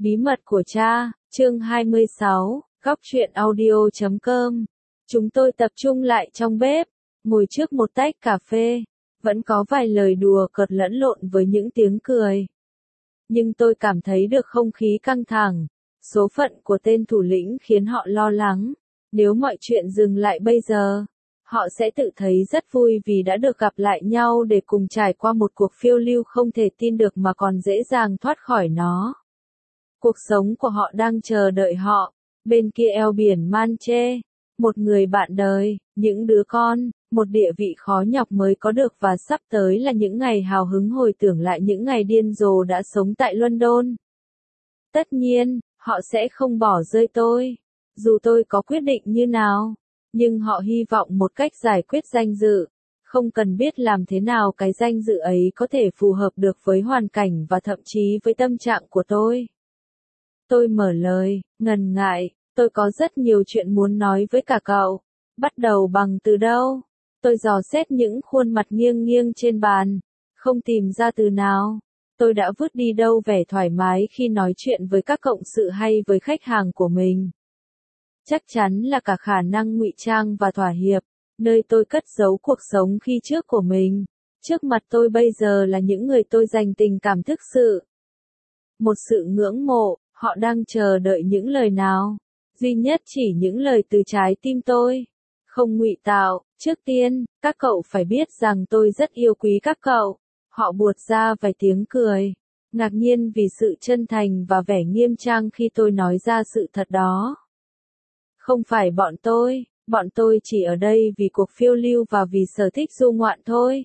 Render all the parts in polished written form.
Bí mật của cha, chương 26, góc truyện audio.com. Chúng tôi tập trung lại trong bếp, ngồi trước một tách cà phê, vẫn có vài lời đùa cợt lẫn lộn với những tiếng cười. Nhưng tôi cảm thấy được không khí căng thẳng, số phận của tên thủ lĩnh khiến họ lo lắng. Nếu mọi chuyện dừng lại bây giờ, họ sẽ tự thấy rất vui vì đã được gặp lại nhau để cùng trải qua một cuộc phiêu lưu không thể tin được mà còn dễ dàng thoát khỏi nó. Cuộc sống của họ đang chờ đợi họ, bên kia eo biển Manche, một người bạn đời, những đứa con, một địa vị khó nhọc mới có được và sắp tới là những ngày hào hứng hồi tưởng lại những ngày điên rồ đã sống tại London. Tất nhiên, họ sẽ không bỏ rơi tôi, dù tôi có quyết định như nào, nhưng họ hy vọng một cách giải quyết danh dự, không cần biết làm thế nào cái danh dự ấy có thể phù hợp được với hoàn cảnh và thậm chí với tâm trạng của tôi. Tôi mở lời, ngần ngại, tôi có rất nhiều chuyện muốn nói với cả cậu. Bắt đầu bằng từ đâu? Tôi dò xét những khuôn mặt nghiêng nghiêng trên bàn, không tìm ra từ nào. Tôi đã vứt đi đâu vẻ thoải mái khi nói chuyện với các cộng sự hay với khách hàng của mình. Chắc chắn là cả khả năng ngụy trang và thỏa hiệp, nơi tôi cất giấu cuộc sống khi trước của mình. Trước mặt tôi bây giờ là những người tôi dành tình cảm thực sự. Một sự ngưỡng mộ, họ đang chờ đợi những lời nào. Duy nhất chỉ những lời từ trái tim tôi. Không ngụy tạo, trước tiên, các cậu phải biết rằng tôi rất yêu quý các cậu. Họ buột ra vài tiếng cười, ngạc nhiên vì sự chân thành và vẻ nghiêm trang khi tôi nói ra sự thật đó. Không phải bọn tôi chỉ ở đây vì cuộc phiêu lưu và vì sở thích du ngoạn thôi.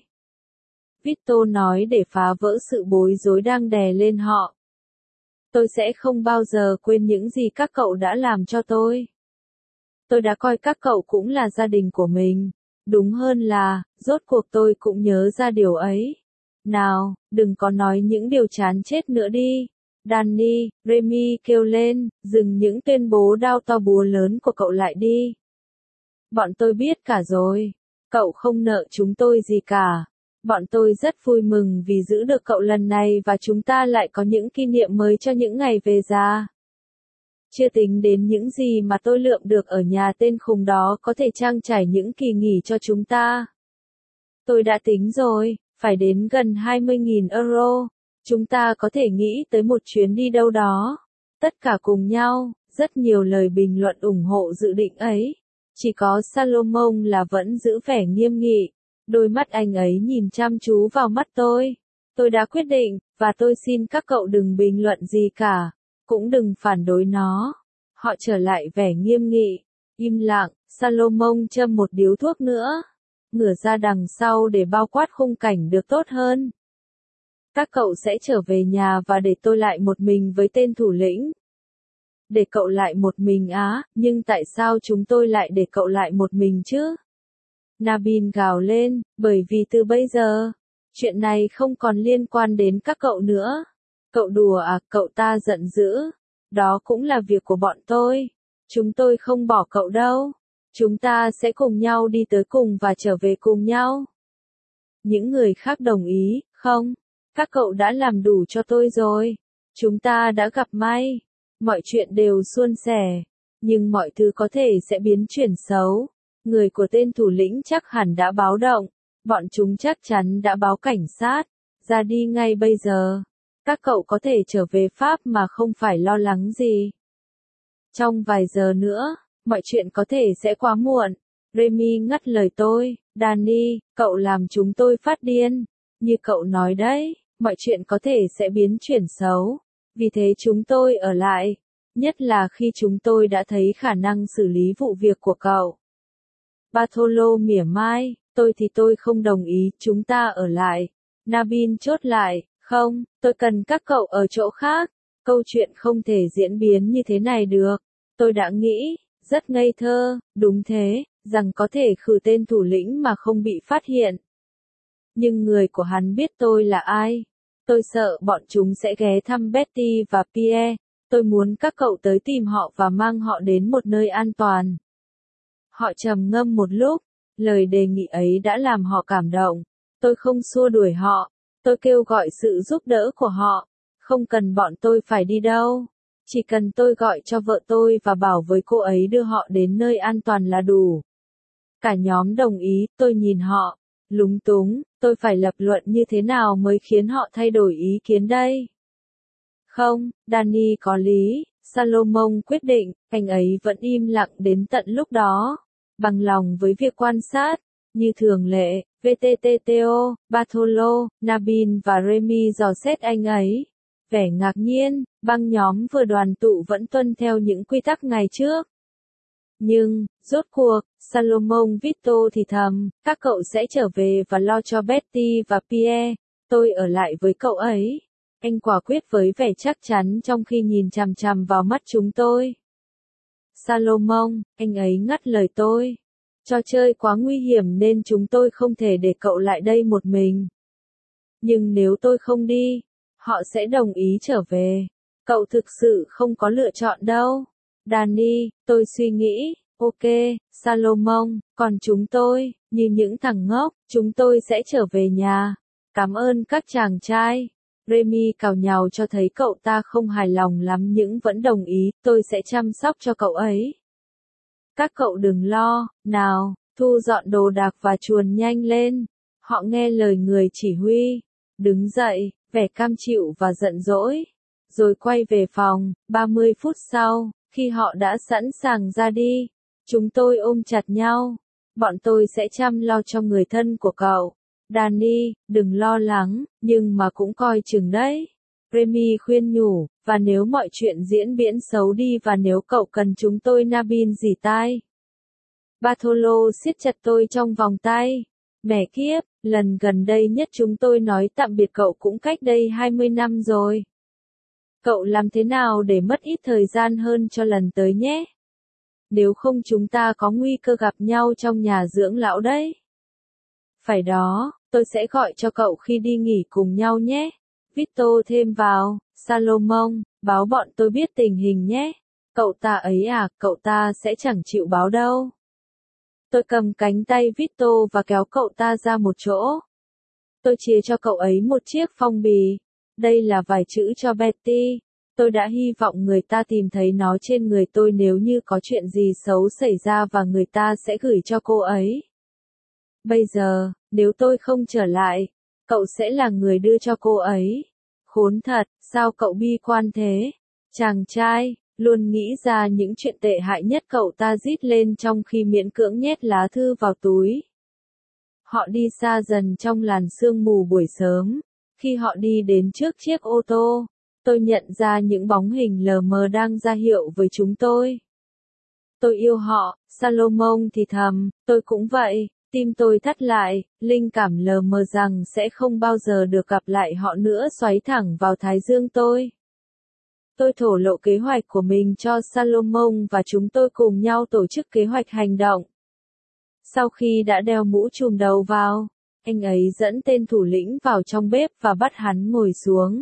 Victor nói để phá vỡ sự bối rối đang đè lên họ. Tôi sẽ không bao giờ quên những gì các cậu đã làm cho tôi. Tôi đã coi các cậu cũng là gia đình của mình. Đúng hơn là, rốt cuộc tôi cũng nhớ ra điều ấy. Nào, đừng có nói những điều chán chết nữa đi. Danny, Remy kêu lên, dừng những tuyên bố đao to búa lớn của cậu lại đi. Bọn tôi biết cả rồi. Cậu không nợ chúng tôi gì cả. Bọn tôi rất vui mừng vì giữ được cậu lần này và chúng ta lại có những kỷ niệm mới cho những ngày về già. Chưa tính đến những gì mà tôi lượm được ở nhà tên khùng đó có thể trang trải những kỳ nghỉ cho chúng ta. Tôi đã tính rồi, phải đến gần 20.000 euro. Chúng ta có thể nghĩ tới một chuyến đi đâu đó. Tất cả cùng nhau, rất nhiều lời bình luận ủng hộ dự định ấy. Chỉ có Salomon là vẫn giữ vẻ nghiêm nghị. Đôi mắt anh ấy nhìn chăm chú vào mắt tôi. Tôi đã quyết định, và tôi xin các cậu đừng bình luận gì cả. Cũng đừng phản đối nó. Họ trở lại vẻ nghiêm nghị. Im lặng, Salomon châm một điếu thuốc nữa. Ngửa ra đằng sau để bao quát khung cảnh được tốt hơn. Các cậu sẽ trở về nhà và để tôi lại một mình với tên thủ lĩnh. Để cậu lại một mình á, nhưng tại sao chúng tôi lại để cậu lại một mình chứ? Nabin gào lên, bởi vì từ bây giờ, chuyện này không còn liên quan đến các cậu nữa. Cậu đùa à, cậu ta giận dữ. Đó cũng là việc của bọn tôi. Chúng tôi không bỏ cậu đâu. Chúng ta sẽ cùng nhau đi tới cùng và trở về cùng nhau. Những người khác đồng ý, không? Các cậu đã làm đủ cho tôi rồi. Chúng ta đã gặp may. Mọi chuyện đều suôn sẻ. Nhưng mọi thứ có thể sẽ biến chuyển xấu. Người của tên thủ lĩnh chắc hẳn đã báo động. Bọn chúng chắc chắn đã báo cảnh sát. Ra đi ngay bây giờ. Các cậu có thể trở về Pháp mà không phải lo lắng gì. Trong vài giờ nữa, mọi chuyện có thể sẽ quá muộn. Remy ngắt lời tôi. Danny, cậu làm chúng tôi phát điên. Như cậu nói đấy, mọi chuyện có thể sẽ biến chuyển xấu. Vì thế chúng tôi ở lại. Nhất là khi chúng tôi đã thấy khả năng xử lý vụ việc của cậu. Bartholo mỉa mai, tôi thì tôi không đồng ý, chúng ta ở lại. Nabin chốt lại, không, tôi cần các cậu ở chỗ khác. Câu chuyện không thể diễn biến như thế này được. Tôi đã nghĩ, rất ngây thơ, đúng thế, rằng có thể khử tên thủ lĩnh mà không bị phát hiện. Nhưng người của hắn biết tôi là ai. Tôi sợ bọn chúng sẽ ghé thăm Betty và Pierre. Tôi muốn các cậu tới tìm họ và mang họ đến một nơi an toàn. Họ trầm ngâm một lúc, lời đề nghị ấy đã làm họ cảm động. Tôi không xua đuổi họ, tôi kêu gọi sự giúp đỡ của họ. Không cần bọn tôi phải đi đâu. Chỉ cần tôi gọi cho vợ tôi và bảo với cô ấy đưa họ đến nơi an toàn là đủ. Cả nhóm đồng ý, tôi nhìn họ, lúng túng, tôi phải lập luận như thế nào mới khiến họ thay đổi ý kiến đây? Không, Danny có lý, Salomon quyết định, anh ấy vẫn im lặng đến tận lúc đó. Bằng lòng với việc quan sát, như thường lệ, VTTTO, Bartolo, Nabin và Remy dò xét anh ấy. Vẻ ngạc nhiên, băng nhóm vừa đoàn tụ vẫn tuân theo những quy tắc ngày trước. Nhưng, rốt cuộc, Salomon Vito thì thầm, các cậu sẽ trở về và lo cho Betty và Pierre, tôi ở lại với cậu ấy. Anh quả quyết với vẻ chắc chắn trong khi nhìn chằm chằm vào mắt chúng tôi. Salomon, anh ấy ngắt lời tôi. Trò chơi quá nguy hiểm nên chúng tôi không thể để cậu lại đây một mình. Nhưng nếu tôi không đi, họ sẽ đồng ý trở về. Cậu thực sự không có lựa chọn đâu. Danny, tôi suy nghĩ, ok, Salomon, còn chúng tôi, như những thằng ngốc, chúng tôi sẽ trở về nhà. Cảm ơn các chàng trai. Remy cào nhào cho thấy cậu ta không hài lòng lắm nhưng vẫn đồng ý, tôi sẽ chăm sóc cho cậu ấy. Các cậu đừng lo, nào, thu dọn đồ đạc và chuồn nhanh lên. Họ nghe lời người chỉ huy. Đứng dậy, vẻ cam chịu và giận dỗi. Rồi quay về phòng, 30 phút sau, khi họ đã sẵn sàng ra đi, chúng tôi ôm chặt nhau. Bọn tôi sẽ chăm lo cho người thân của cậu. Danny, đừng lo lắng, nhưng mà cũng coi chừng đấy. Remy khuyên nhủ, và nếu mọi chuyện diễn biến xấu đi và nếu cậu cần chúng tôi Nabin dỉ tai. Bartolo siết chặt tôi trong vòng tay. Mẹ kiếp, lần gần đây nhất chúng tôi nói tạm biệt cậu cũng cách đây 20 năm rồi. Cậu làm thế nào để mất ít thời gian hơn cho lần tới nhé? Nếu không chúng ta có nguy cơ gặp nhau trong nhà dưỡng lão đấy. Phải đó, tôi sẽ gọi cho cậu khi đi nghỉ cùng nhau nhé. Vito thêm vào, Salomon, báo bọn tôi biết tình hình nhé. Cậu ta ấy à, cậu ta sẽ chẳng chịu báo đâu. Tôi cầm cánh tay Vito và kéo cậu ta ra một chỗ. Tôi chia cho cậu ấy một chiếc phong bì. Đây là vài chữ cho Betty. Tôi đã hy vọng người ta tìm thấy nó trên người tôi nếu như có chuyện gì xấu xảy ra và người ta sẽ gửi cho cô ấy. Bây giờ, nếu tôi không trở lại, cậu sẽ là người đưa cho cô ấy. Khốn thật, sao cậu bi quan thế? Chàng trai, luôn nghĩ ra những chuyện tệ hại nhất, cậu ta rít lên trong khi miễn cưỡng nhét lá thư vào túi. Họ đi xa dần trong làn sương mù buổi sớm. Khi họ đi đến trước chiếc ô tô, tôi nhận ra những bóng hình lờ mờ đang ra hiệu với chúng tôi. Tôi yêu họ, Salomon thì thầm, tôi cũng vậy. Tim tôi thắt lại, linh cảm lờ mờ rằng sẽ không bao giờ được gặp lại họ nữa xoáy thẳng vào thái dương tôi. Tôi thổ lộ kế hoạch của mình cho Salomon và chúng tôi cùng nhau tổ chức kế hoạch hành động. Sau khi đã đeo mũ trùm đầu vào, anh ấy dẫn tên thủ lĩnh vào trong bếp và bắt hắn ngồi xuống.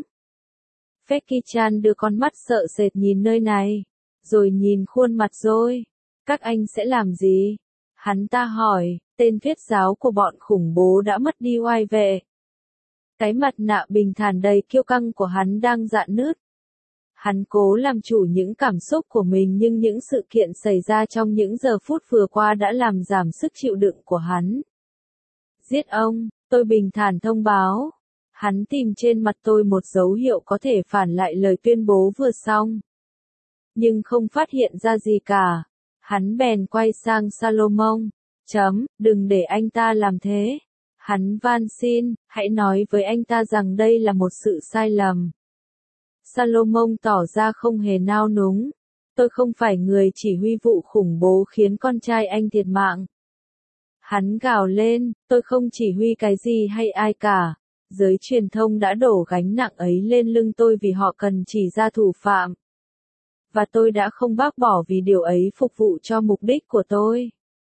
Feki-chan đưa con mắt sợ sệt nhìn nơi này, rồi nhìn khuôn mặt rồi. Các anh sẽ làm gì? Hắn ta hỏi, tên viết giáo của bọn khủng bố đã mất đi oai vệ. Cái mặt nạ bình thản đầy kiêu căng của hắn đang rạn nứt. Hắn cố làm chủ những cảm xúc của mình nhưng những sự kiện xảy ra trong những giờ phút vừa qua đã làm giảm sức chịu đựng của hắn. Giết ông, tôi bình thản thông báo. Hắn tìm trên mặt tôi một dấu hiệu có thể phản lại lời tuyên bố vừa xong. Nhưng không phát hiện ra gì cả. Hắn bèn quay sang Salomon. Đừng để anh ta làm thế. Hắn van xin, hãy nói với anh ta rằng đây là một sự sai lầm. Salomon tỏ ra không hề nao núng. Tôi không phải người chỉ huy vụ khủng bố khiến con trai anh thiệt mạng. Hắn gào lên, tôi không chỉ huy cái gì hay ai cả. Giới truyền thông đã đổ gánh nặng ấy lên lưng tôi vì họ cần chỉ ra thủ phạm. Và tôi đã không bác bỏ vì điều ấy phục vụ cho mục đích của tôi.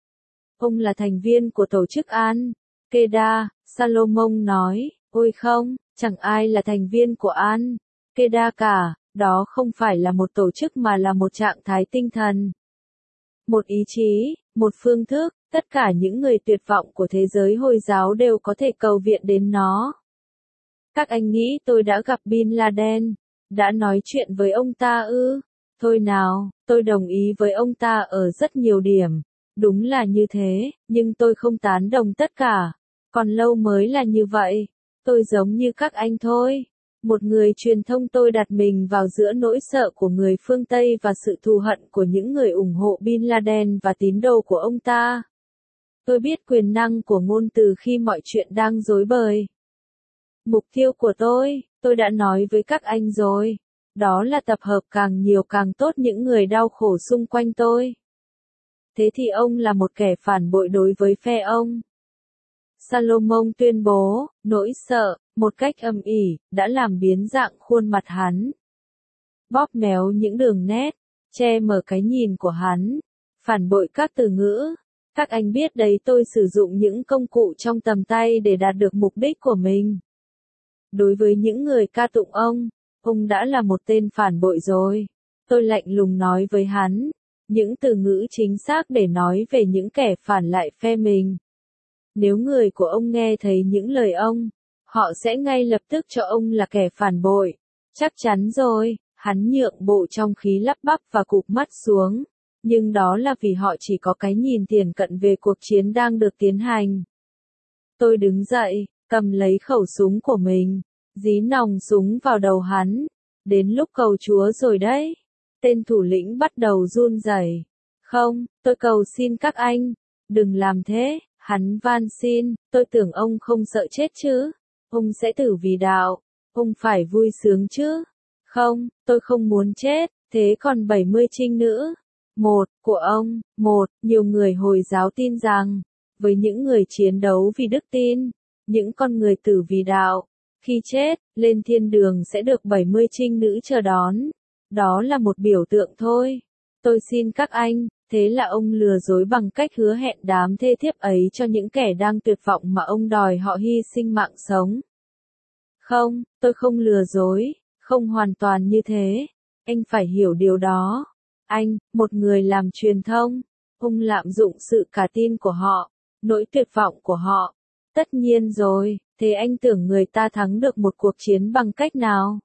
Ông là thành viên của tổ chức Al-Qaeda, Salomon nói, ôi không, chẳng ai là thành viên của Al-Qaeda cả, đó không phải là một tổ chức mà là một trạng thái tinh thần. Một ý chí, một phương thức, tất cả những người tuyệt vọng của thế giới Hồi giáo đều có thể cầu viện đến nó. Các anh nghĩ tôi đã gặp Bin Laden, Đã nói chuyện với ông ta ư? Thôi nào, tôi đồng ý với ông ta ở rất nhiều điểm. Đúng là như thế, nhưng tôi không tán đồng tất cả. Còn lâu mới là như vậy. Tôi giống như các anh thôi. Một người truyền thông, tôi đặt mình vào giữa nỗi sợ của người phương Tây và sự thù hận của những người ủng hộ Bin Laden và tín đồ của ông ta. Tôi biết quyền năng của ngôn từ khi mọi chuyện đang rối bời. Mục tiêu của tôi đã nói với các anh rồi. Đó là tập hợp càng nhiều càng tốt những người đau khổ xung quanh tôi. Thế thì ông là một kẻ phản bội đối với phe ông. Salomon tuyên bố, nỗi sợ, một cách âm ỉ, đã làm biến dạng khuôn mặt hắn. Bóp méo những đường nét, che mở cái nhìn của hắn. Phản bội các từ ngữ. Các anh biết đấy, tôi sử dụng những công cụ trong tầm tay để đạt được mục đích của mình. Đối với những người ca tụng ông đã là một tên phản bội rồi. Tôi lạnh lùng nói với hắn, những từ ngữ chính xác để nói về những kẻ phản lại phe mình. Nếu người của ông nghe thấy những lời họ sẽ ngay lập tức cho ông là kẻ phản bội. Chắc chắn rồi, hắn nhượng bộ trong khí lắp bắp và cụp mắt xuống. Nhưng đó là vì họ chỉ có cái nhìn tiền cận về cuộc chiến đang được tiến hành. Tôi đứng dậy, cầm lấy khẩu súng của mình, dí nòng súng vào đầu hắn. Đến lúc cầu Chúa rồi đấy. Tên thủ lĩnh bắt đầu run rẩy. Không, tôi cầu xin các anh, đừng làm thế, hắn van xin, tôi tưởng ông không sợ chết chứ. Ông sẽ tử vì đạo, ông phải vui sướng chứ. Không, tôi không muốn chết, thế còn 70 trinh nữ. Của ông, nhiều người Hồi giáo tin rằng, với những người chiến đấu vì đức tin, những con người tử vì đạo, khi chết, lên thiên đường sẽ được 70 trinh nữ chờ đón. Đó là một biểu tượng thôi. Tôi xin các anh, thế là ông lừa dối bằng cách hứa hẹn đám thê thiếp ấy cho những kẻ đang tuyệt vọng mà ông đòi họ hy sinh mạng sống. Không, tôi không lừa dối, không hoàn toàn như thế. Anh phải hiểu điều đó. Anh, một người làm truyền thông, ông lạm dụng sự cả tin của họ, nỗi tuyệt vọng của họ. Tất nhiên rồi, thế anh tưởng người ta thắng được một cuộc chiến bằng cách nào?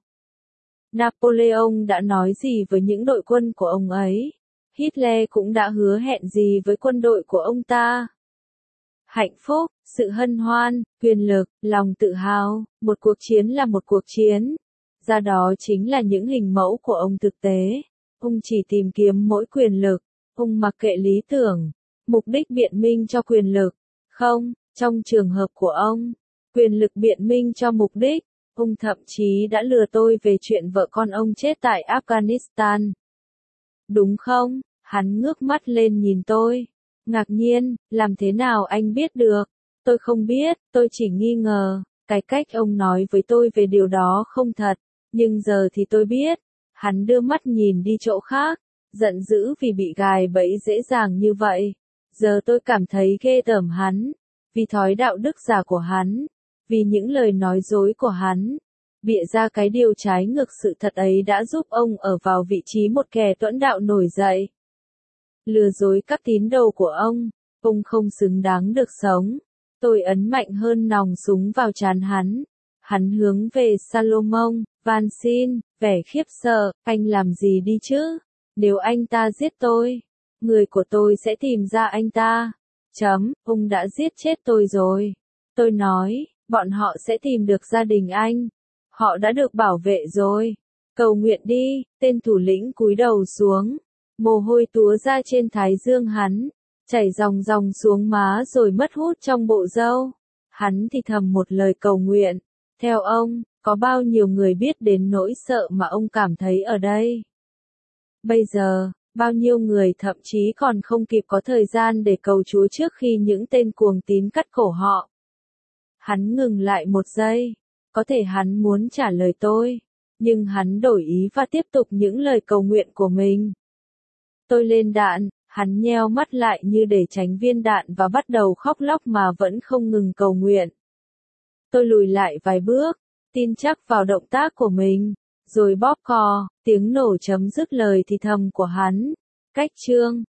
Napoleon đã nói gì với những đội quân của ông ấy? Hitler cũng đã hứa hẹn gì với quân đội của ông ta? Hạnh phúc, sự hân hoan, quyền lực, lòng tự hào, một cuộc chiến là một cuộc chiến. Ra đó chính là những hình mẫu của ông thực tế. Ông chỉ tìm kiếm mỗi quyền lực, ông mặc kệ lý tưởng, mục đích biện minh cho quyền lực. Không, trong trường hợp của ông, quyền lực biện minh cho mục đích. Ông thậm chí đã lừa tôi về chuyện vợ con ông chết tại Afghanistan. Đúng không? Hắn ngước mắt lên nhìn tôi. Ngạc nhiên, làm thế nào anh biết được? Tôi không biết, tôi chỉ nghi ngờ. Cái cách ông nói với tôi về điều đó không thật. Nhưng giờ thì tôi biết. Hắn đưa mắt nhìn đi chỗ khác. Giận dữ vì bị gài bẫy dễ dàng như vậy. Giờ tôi cảm thấy ghê tởm hắn. Vì thói đạo đức giả của hắn. Vì những lời nói dối của hắn. Bịa ra cái điều trái ngược sự thật ấy đã giúp ông ở vào vị trí một kẻ tuẫn đạo nổi dậy. Lừa dối các tín đồ của ông không xứng đáng được sống. Tôi ấn mạnh hơn nòng súng vào trán hắn. Hắn hướng về Salomon, van xin, vẻ khiếp sợ, anh làm gì đi chứ? Nếu anh ta giết tôi, người của tôi sẽ tìm ra anh ta. Ông đã giết chết tôi rồi. Tôi nói, bọn họ sẽ tìm được gia đình anh. Họ đã được bảo vệ rồi. Cầu nguyện đi, tên thủ lĩnh cúi đầu xuống. Mồ hôi túa ra trên thái dương hắn, chảy ròng ròng xuống má rồi mất hút trong bộ râu. Hắn thì thầm một lời cầu nguyện. Theo ông, có bao nhiêu người biết đến nỗi sợ mà ông cảm thấy ở đây? Bây giờ, bao nhiêu người thậm chí còn không kịp có thời gian để cầu Chúa trước khi những tên cuồng tín cắt cổ họ. Hắn ngừng lại một giây. Có thể hắn muốn trả lời tôi, nhưng hắn đổi ý và tiếp tục những lời cầu nguyện của mình. Tôi lên đạn, hắn nheo mắt lại như để tránh viên đạn và bắt đầu khóc lóc mà vẫn không ngừng cầu nguyện. Tôi lùi lại vài bước, tin chắc vào động tác của mình, rồi bóp cò, tiếng nổ chấm dứt lời thì thầm của hắn. Cách chương